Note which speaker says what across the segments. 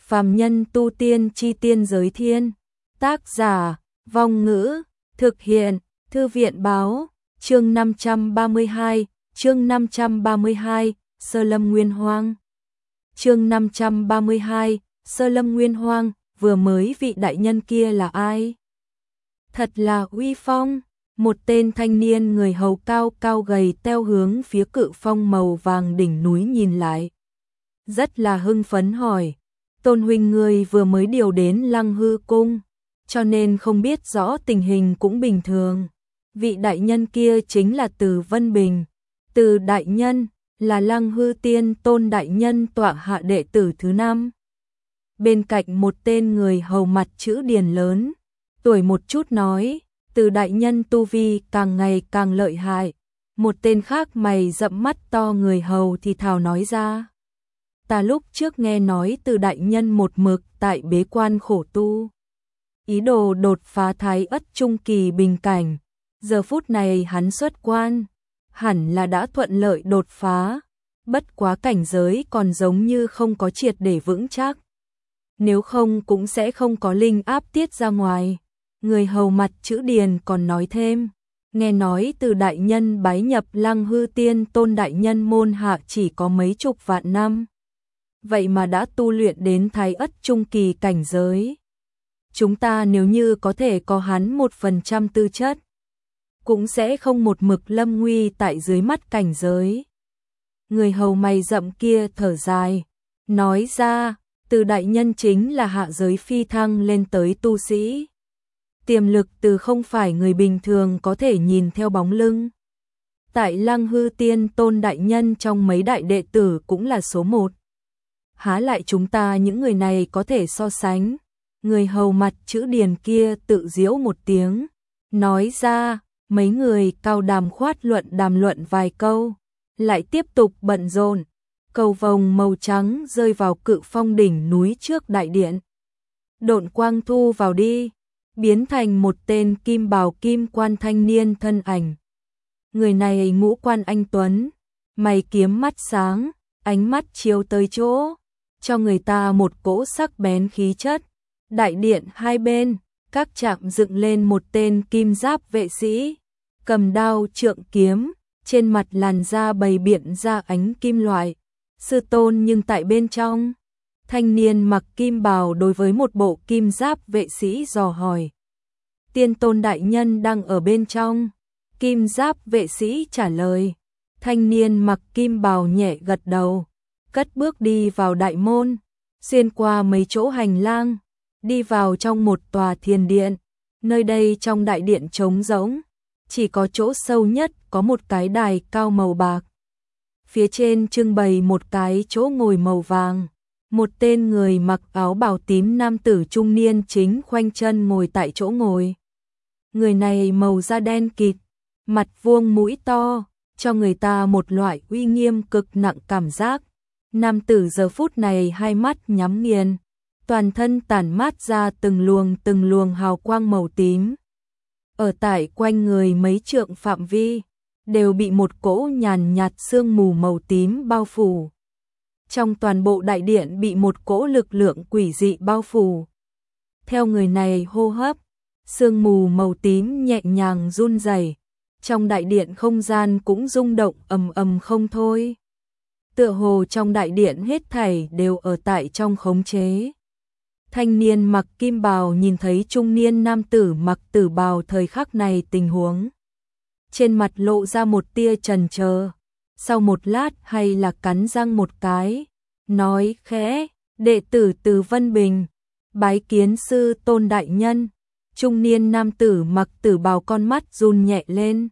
Speaker 1: Phàm nhân tu tiên chi tiên giới thiên. Tác giả, Vong Ngữ, thực hiện, Thư viện báo, chương 532, Sơ Lâm Nguyên Hoang. Chương 532, Sơ Lâm Nguyên Hoang, vừa mới vị đại nhân kia là ai? Thật là uy phong, một tên thanh niên người hầu cao cao gầy teo hướng phía cự phong màu vàng đỉnh núi nhìn lại. Rất là hưng phấn hỏi, Tôn huynh người vừa mới điều đến Lăng Hư Cung, cho nên không biết rõ tình hình cũng bình thường. Vị đại nhân kia chính là Từ Vân Bình. Từ đại nhân là Lăng Hư Tiên Tôn đại nhân tọa hạ đệ tử thứ 5. Bên cạnh một tên người hầu mặt chữ điền lớn, tuổi một chút nói, Từ đại nhân tu vi càng ngày càng lợi hại. Một tên khác mày rậm mắt to người hầu thì thào nói ra, ta lúc trước nghe nói Từ đại nhân một mực tại bế quan khổ tu, ý đồ đột phá thái ất trung kỳ bình cảnh. Giờ phút này hắn xuất quan, hẳn là đã thuận lợi đột phá, bất quá cảnh giới còn giống như không có triệt để vững chắc. Nếu không cũng sẽ không có linh áp tiết ra ngoài. Người hầu mặt chữ điền còn nói thêm, nghe nói Từ đại nhân bái nhập Lăng Hư Tiên Tôn đại nhân môn hạ chỉ có mấy chục vạn năm, vậy mà đã tu luyện đến thái ất trung kỳ cảnh giới. Chúng ta nếu như có thể có hắn 1% tư chất, cũng sẽ không một mực lâm nguy tại dưới mắt cảnh giới. Người hầu mày rậm kia thở dài, nói ra, Từ đại nhân chính là hạ giới phi thăng lên tới tu sĩ. Tiềm lực từ không phải người bình thường có thể nhìn theo bóng lưng. Tại Lăng Hư Tiên Tôn đại nhân trong mấy đại đệ tử cũng là số 1. Há lại chúng ta những người này có thể so sánh. Người hầu mặt chữ điền kia tự giễu một tiếng, nói ra, mấy người cao đàm khoát đàm luận vài câu, lại tiếp tục bận rộn. Cầu vồng màu trắng rơi vào cự phong đỉnh núi trước đại điện. Độn quang thu vào đi, biến thành một tên kim bào kim quan thanh niên thân ảnh. Người này ngũ quan anh tuấn, mày kiếm mắt sáng, ánh mắt chiếu tới chỗ, cho người ta một cỗ sắc bén khí chất. Đại điện hai bên, các trạm dựng lên một tên kim giáp vệ sĩ, cầm đao trượng kiếm, trên mặt làn da bày biện ra ánh kim loại. Sư tôn nhưng tại bên trong, thanh niên mặc kim bào đối với một bộ kim giáp vệ sĩ dò hỏi. Tiên Tôn đại nhân đang ở bên trong, kim giáp vệ sĩ trả lời. Thanh niên mặc kim bào nhẹ gật đầu, cất bước đi vào đại môn, xuyên qua mấy chỗ hành lang, đi vào trong một tòa thiền điện. Nơi đây trong đại điện trống rỗng, chỉ có chỗ sâu nhất có một cái đài cao màu bạc. Phía trên trưng bày một cái chỗ ngồi màu vàng. Một tên người mặc áo bào tím nam tử trung niên chính khoanh chân ngồi tại chỗ ngồi. Người này màu da đen kịt, mặt vuông mũi to, cho người ta một loại uy nghiêm cực nặng cảm giác. Nam tử giờ phút này hai mắt nhắm nghiền, toàn thân tản mát ra từng luồng hào quang màu tím. Ở tại quanh người mấy trượng phạm vi, đều bị một cỗ nhàn nhạt sương mù màu tím bao phủ. Trong toàn bộ đại điện bị một cỗ lực lượng quỷ dị bao phủ. Theo người này hô hấp, sương mù màu tím nhẹ nhàng run rẩy, trong đại điện không gian cũng rung động ầm ầm không thôi. Tựa hồ trong đại điện hết thảy đều ở tại trong khống chế. Thanh niên mặc kim bào nhìn thấy trung niên nam tử mặc tử bào thời khắc này tình huống. Trên mặt lộ ra một tia chần chờ, sau một lát hay là cắn răng một cái, nói khẽ, đệ tử Từ Vân Bình, bái kiến sư tôn đại nhân. Trung niên nam tử mặc tử bào con mắt run nhẹ lên.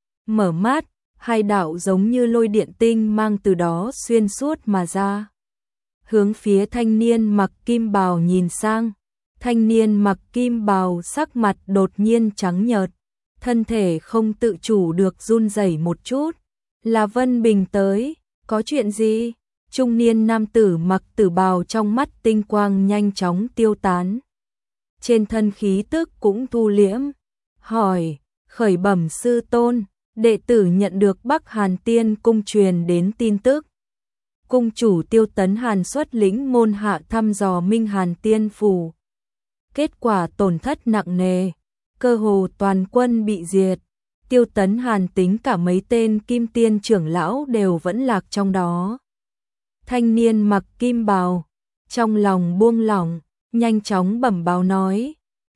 Speaker 1: Mở mắt, hai đạo giống như lôi điện tinh mang từ đó xuyên suốt mà ra. Hướng phía thanh niên mặc kim bào nhìn sang, thanh niên mặc kim bào sắc mặt đột nhiên trắng nhợt, thân thể không tự chủ được run rẩy một chút. Là Vân Bình tới, có chuyện gì? Trung niên nam tử mặc tử bào trong mắt tinh quang nhanh chóng tiêu tán. Trên thân khí tức cũng thu liễm, hỏi, khởi bẩm sư tôn, đệ tử nhận được Bắc Hàn Tiên cung truyền đến tin tức. cung chủ Tiêu Tấn Hàn xuất lĩnh môn hạ thăm dò Minh Hàn Tiên Phủ. Kết quả tổn thất nặng nề, cơ hồ toàn quân bị diệt. Tiêu Tấn Hàn tính cả mấy tên kim tiên trưởng lão đều vẫn lạc trong đó. Thanh niên mặc kim bào, trong lòng buông lỏng, nhanh chóng bẩm báo nói: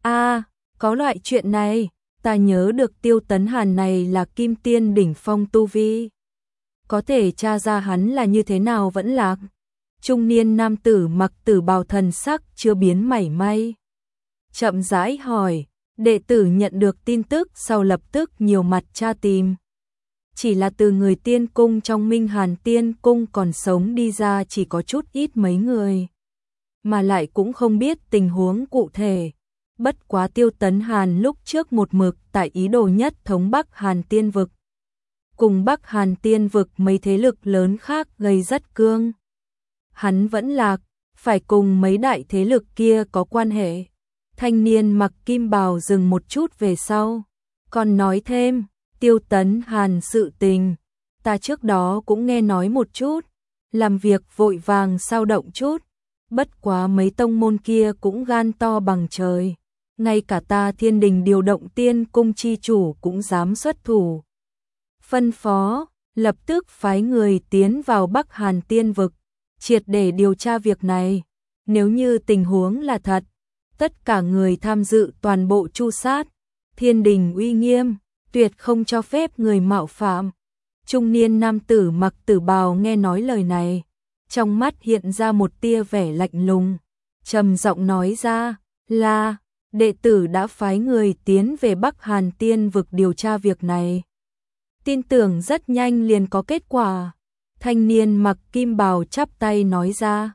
Speaker 1: có loại chuyện này, ta nhớ được Tiêu Tấn Hàn này là kim tiên đỉnh phong tu vi. Có thể tra ra hắn là như thế nào vẫn lạc. Trung niên nam tử mặc tử bào thần sắc chưa biến mảy may. Chậm rãi hỏi, đệ tử nhận được tin tức sau lập tức nhiều mặt tra tìm. Chỉ là từ người tiên cung trong Minh Hàn Tiên Cung còn sống đi ra chỉ có chút ít mấy người. Mà lại cũng không biết tình huống cụ thể. Bất quá Tiêu Tấn Hàn lúc trước một mực tại ý đồ nhất thống Bắc Hàn Tiên Vực. Cùng Bắc Hàn Tiên Vực mấy thế lực lớn khác gây rất cương. Hắn vẫn lạc, phải cùng mấy đại thế lực kia có quan hệ. Thanh niên mặc kim bào dừng một chút về sau, còn nói thêm, Tiêu Tấn Hàn sự tình, ta trước đó cũng nghe nói một chút, làm việc vội vàng sao động chút, bất quá mấy tông môn kia cũng gan to bằng trời, ngay cả ta Thiên Đình điều động Tiên Cung chi chủ cũng dám xuất thủ. Phân phó, lập tức phái người tiến vào Bắc Hàn Tiên Vực, triệt để điều tra việc này, nếu như tình huống là thật, tất cả người tham dự toàn bộ tru sát, Thiên Đình uy nghiêm, tuyệt không cho phép người mạo phạm. Trung niên nam tử mặc tử bào nghe nói lời này, trong mắt hiện ra một tia vẻ lạnh lùng, trầm giọng nói ra, là, đệ tử đã phái người tiến về Bắc Hàn Tiên Vực điều tra việc này. Tin tưởng rất nhanh liền có kết quả. Thanh niên mặc kim bào chắp tay nói ra,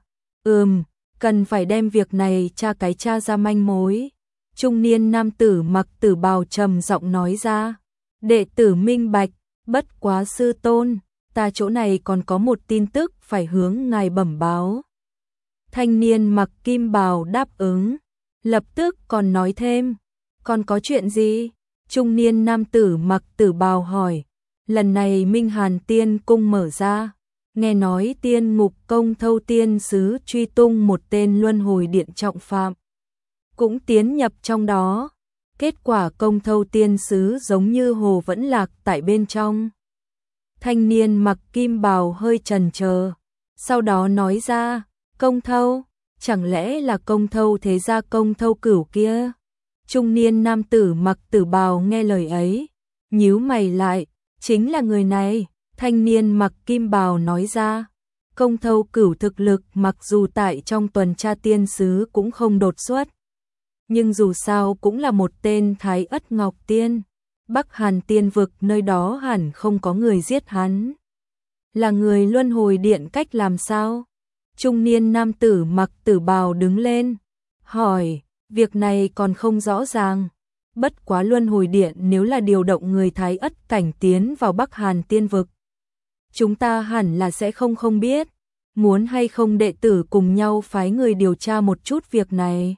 Speaker 1: cần phải đem việc này tra ra manh mối. Trung niên nam tử mặc tử bào trầm giọng nói ra, đệ tử minh bạch, bất quá sư tôn, ta chỗ này còn có một tin tức phải hướng ngài bẩm báo. Thanh niên mặc kim bào đáp ứng, lập tức còn nói thêm, còn có chuyện gì? Trung niên nam tử mặc tử bào hỏi, lần này Minh Hàn Tiên Cung mở ra, nghe nói Tiên Ngục Công Thâu Tiên Sứ truy tung một tên luân hồi điện trọng phạm, cũng tiến nhập trong đó. Kết quả Công Thâu Tiên Sứ giống như hồ vẫn lạc tại bên trong. Thanh niên mặc kim bào hơi chần chờ, sau đó nói ra, Công Thâu, chẳng lẽ là Công Thâu thế gia Công Thâu Cửu kia? Trung niên nam tử mặc tử bào nghe lời ấy, nhíu mày lại, chính là người này. Thanh niên mặc kim bào nói ra, Công Thâu Cửu thực lực mặc dù tại trong tuần tra tiên sứ cũng không đột xuất, nhưng dù sao cũng là một tên Thái Ất Ngọc Tiên, Bắc Hàn Tiên Vực nơi đó hẳn không có người giết hắn. Là người luân hồi điện cách làm sao? Trung niên nam tử mặc tử bào đứng lên, hỏi, việc này còn không rõ ràng. Bất quá luân hồi điện nếu là điều động người Thái Ất cảnh tiến vào Bắc Hàn Tiên Vực, chúng ta hẳn là sẽ không biết, muốn hay không đệ tử cùng nhau phái người điều tra một chút việc này.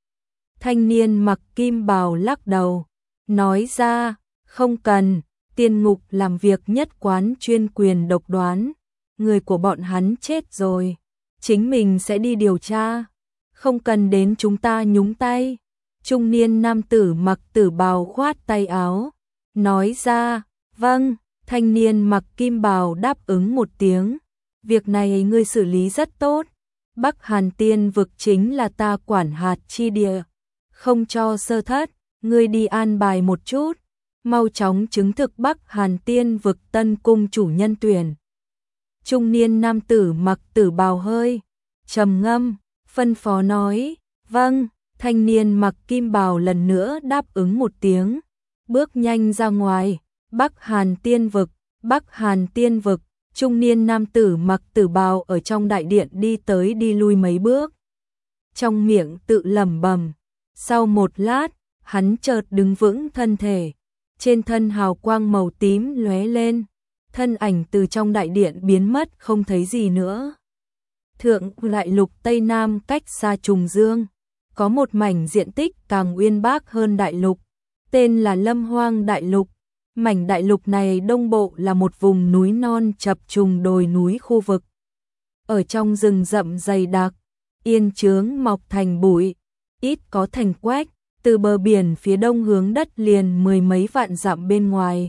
Speaker 1: Thanh niên mặc kim bào lắc đầu, nói ra, không cần, Tiên Ngục làm việc nhất quán chuyên quyền độc đoán, người của bọn hắn chết rồi, chính mình sẽ đi điều tra, không cần đến chúng ta nhúng tay. Trung niên nam tử mặc tử bào khoát tay áo, nói ra, vâng. Thanh niên mặc kim bào đáp ứng một tiếng, việc này ngươi xử lý rất tốt, Bắc Hàn Tiên Vực chính là ta quản hạt chi địa, không cho sơ thất, ngươi đi an bài một chút, mau chóng chứng thực Bắc Hàn Tiên Vực tân cung chủ nhân tuyển. Trung niên nam tử mặc tử bào hơi trầm ngâm, phân phó nói, vâng. Thanh niên mặc kim bào lần nữa đáp ứng một tiếng, bước nhanh ra ngoài. Bắc Hàn Tiên Vực, Bắc Hàn Tiên Vực, trung niên nam tử mặc tử bào ở trong đại điện đi tới đi lui mấy bước. Trong miệng tự lẩm bẩm, sau một lát, hắn chợt đứng vững thân thể, trên thân hào quang màu tím lóe lên, thân ảnh từ trong đại điện biến mất không thấy gì nữa. Thượng Đại Lục Tây Nam cách xa Trùng Dương, có một mảnh diện tích càng uyên bác hơn đại lục, tên là Lâm Hoang Đại Lục. Mảnh đại lục này đông bộ là một vùng núi non chập trùng đồi núi khu vực. ở trong rừng rậm dày đặc, yên chướng mọc thành bụi, ít có thành quách, từ bờ biển phía đông hướng đất liền mười mấy vạn dặm bên ngoài.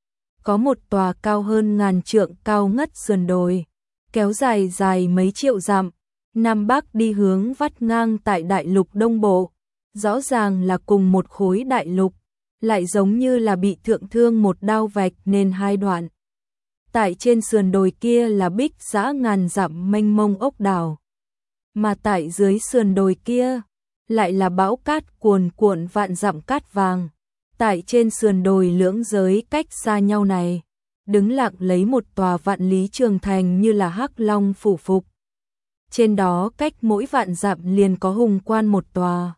Speaker 1: Có một tòa cao hơn ngàn trượng cao ngất sườn đồi, kéo dài dài mấy triệu dặm, Nam Bắc đi hướng vắt ngang tại đại lục Đông Bộ, rõ ràng là cùng một khối đại lục, lại giống như là bị thượng thương một đao vạch nên hai đoạn. Tại trên sườn đồi kia là bích dã ngàn dặm mênh mông ốc đảo, mà tại dưới sườn đồi kia lại là bão cát cuồn cuộn vạn dặm cát vàng. Tại trên sườn đồi lưỡng giới cách xa nhau này, đứng lặng lấy một tòa vạn lý trường thành như là hắc long phủ phục. Trên đó cách mỗi vạn dặm liền có hùng quan một tòa.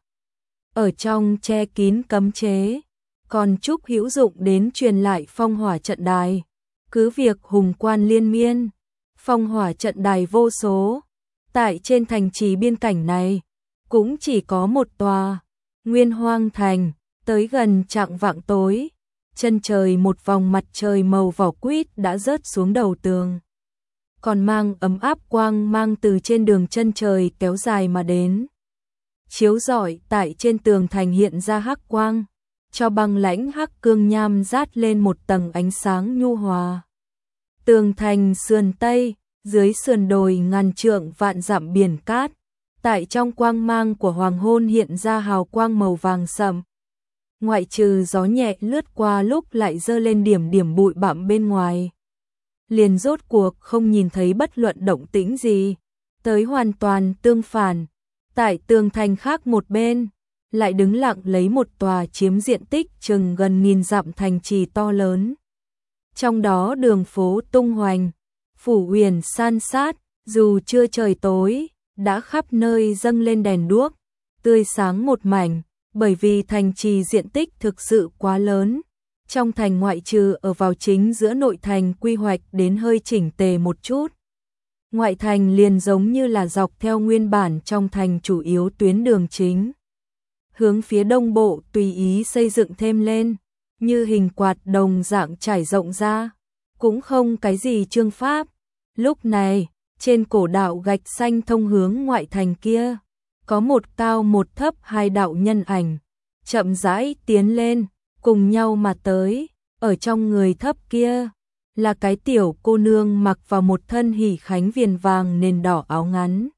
Speaker 1: Ở trong che kín cấm chế, còn chúc hữu dụng đến truyền lại phong hỏa trận đài. Cứ việc hùng quan liên miên, phong hỏa trận đài vô số. Tại trên thành trì biên cảnh này, cũng chỉ có một tòa, Nguyên Hoang Thành. Tới gần chạng vạng tối, chân trời một vòng mặt trời màu vỏ quýt đã rớt xuống đầu tường. Còn mang ấm áp quang mang từ trên đường chân trời kéo dài mà đến. Chiếu rọi tại trên tường thành hiện ra hắc quang, cho băng lãnh hắc cương nham rát lên một tầng ánh sáng nhu hòa. Tường thành sườn Tây, dưới sườn đồi ngàn trượng vạn dặm biển cát, tại trong quang mang của hoàng hôn hiện ra hào quang màu vàng sậm. Ngoại trừ gió nhẹ lướt qua lúc lại dơ lên điểm điểm bụi bặm bên ngoài, liền rốt cuộc không nhìn thấy bất luận động tĩnh gì. Tới hoàn toàn tương phản, tại tường thành khác một bên, lại đứng lặng lấy một tòa chiếm diện tích chừng gần nghìn dặm thành trì to lớn. Trong đó đường phố tung hoành, phủ uyển san sát, dù chưa trời tối, đã khắp nơi dâng lên đèn đuốc, tươi sáng một mảnh. Bởi vì thành trì diện tích thực sự quá lớn, trong thành ngoại trừ ở vào chính giữa nội thành quy hoạch đến hơi chỉnh tề một chút, ngoại thành liền giống như là dọc theo nguyên bản trong thành chủ yếu tuyến đường chính. Hướng phía đông bộ tùy ý xây dựng thêm lên, như hình quạt đồng dạng trải rộng ra, cũng không cái gì chương pháp. Lúc này, trên cổ đạo gạch xanh thông hướng ngoại thành kia, có một cao một thấp hai đạo nhân ảnh, chậm rãi tiến lên, cùng nhau mà tới. Ở trong người thấp kia, là cái tiểu cô nương mặc vào một thân hỉ khánh viền vàng nền đỏ áo ngắn.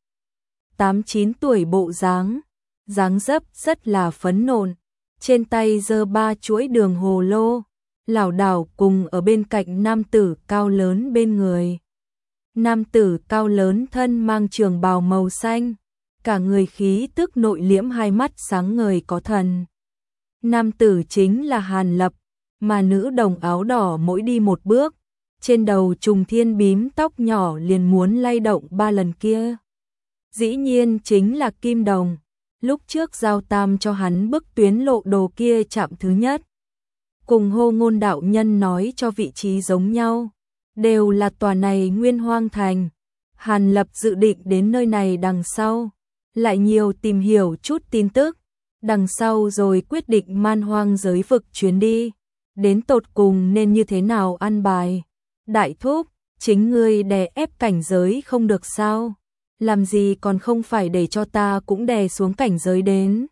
Speaker 1: 8-9 tuổi bộ dáng, dáng dấp rất là phấn nộn, trên tay giơ 3 chuỗi đường hồ lô, lảo đảo cùng ở bên cạnh nam tử cao lớn bên người. Nam tử cao lớn thân mang trường bào màu xanh, cả người khí tức nội liễm, hai mắt sáng ngời có thần. Nam tử chính là Hàn Lập, mà nữ đồng áo đỏ mỗi đi một bước, trên đầu trùng thiên bím tóc nhỏ liền muốn lay động 3 lần kia. Dĩ nhiên chính là Kim Đồng, lúc trước giao tam cho hắn bức tuyến lộ đồ kia chạm thứ nhất. Cùng Hô Ngôn đạo nhân nói cho vị trí giống nhau, đều là tòa này Nguyên Hoang Thành. Hàn Lập dự định đến nơi này đằng sau, lại nhiều tìm hiểu chút tin tức, đằng sau rồi quyết định man hoang giới vực chuyến đi, đến tột cùng nên như thế nào ăn bài. Đại thúc, chính ngươi đè ép cảnh giới không được sao? Làm gì còn không phải để cho ta cũng đè xuống cảnh giới đến.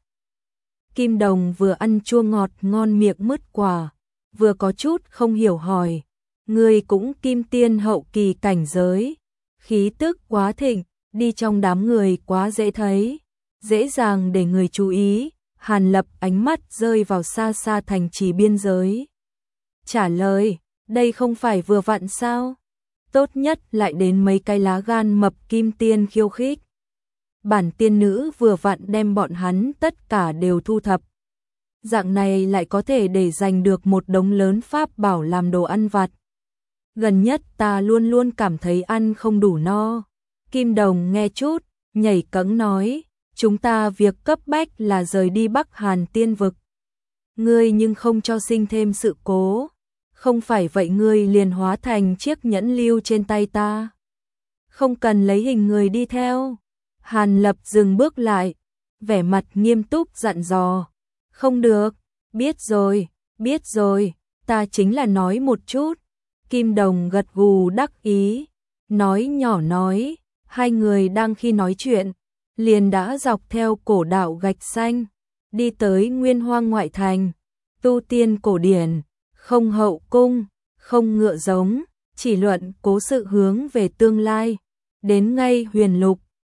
Speaker 1: Kim Đồng vừa ăn chua ngọt ngon miệng mứt quả, vừa có chút không hiểu hỏi, ngươi cũng kim tiên hậu kỳ cảnh giới, khí tức quá thịnh, đi trong đám người quá dễ thấy, dễ dàng để người chú ý. Hàn Lập ánh mắt rơi vào xa xa thành trì biên giới, trả lời, đây không phải vừa vặn sao? Tốt nhất lại đến mấy cái lá gan mập kim tiên khiêu khích. Bản tiên nữ vừa vặn đem bọn hắn tất cả đều thu thập. Dạng này lại có thể để giành được một đống lớn pháp bảo làm đồ ăn vặt. Gần nhất ta luôn luôn cảm thấy ăn không đủ no. Kim Đồng nghe chút, nhảy cẫng nói, chúng ta việc cấp bách là rời đi Bắc Hàn Tiên vực. Ngươi nhưng không cho sinh thêm sự cố. Không phải vậy ngươi liền hóa thành chiếc nhẫn lưu trên tay ta. Không cần lấy hình người đi theo. Hàn Lập dừng bước lại, vẻ mặt nghiêm túc dặn dò. Không được, biết rồi, ta chính là nói một chút. Kim Đồng gật gù đắc ý, nói nhỏ nói, Hai người đang khi nói chuyện, liền đã dọc theo cổ đạo gạch xanh, đi tới Nguyên Hoang ngoại thành, tu tiên cổ điển, không hậu cung, không ngựa giống, chỉ luận cố sự hướng về tương lai, đến ngay Huyền Lục,